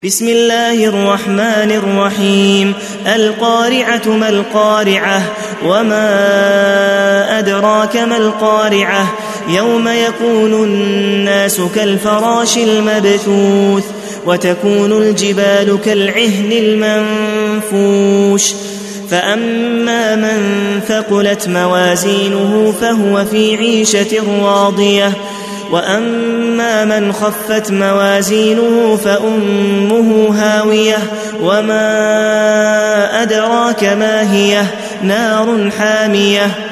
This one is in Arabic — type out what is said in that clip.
بسم الله الرحمن الرحيم. القارعة ما القارعة وما أدراك ما القارعة يوم يكون الناس كالفراش المبثوث وتكون الجبال كالعهن المنفوش فأما من ثقلت موازينه فهو في عيشة راضية وأما من خفت موازينه فأمه هاوية وما أدراك ما هي نار حامية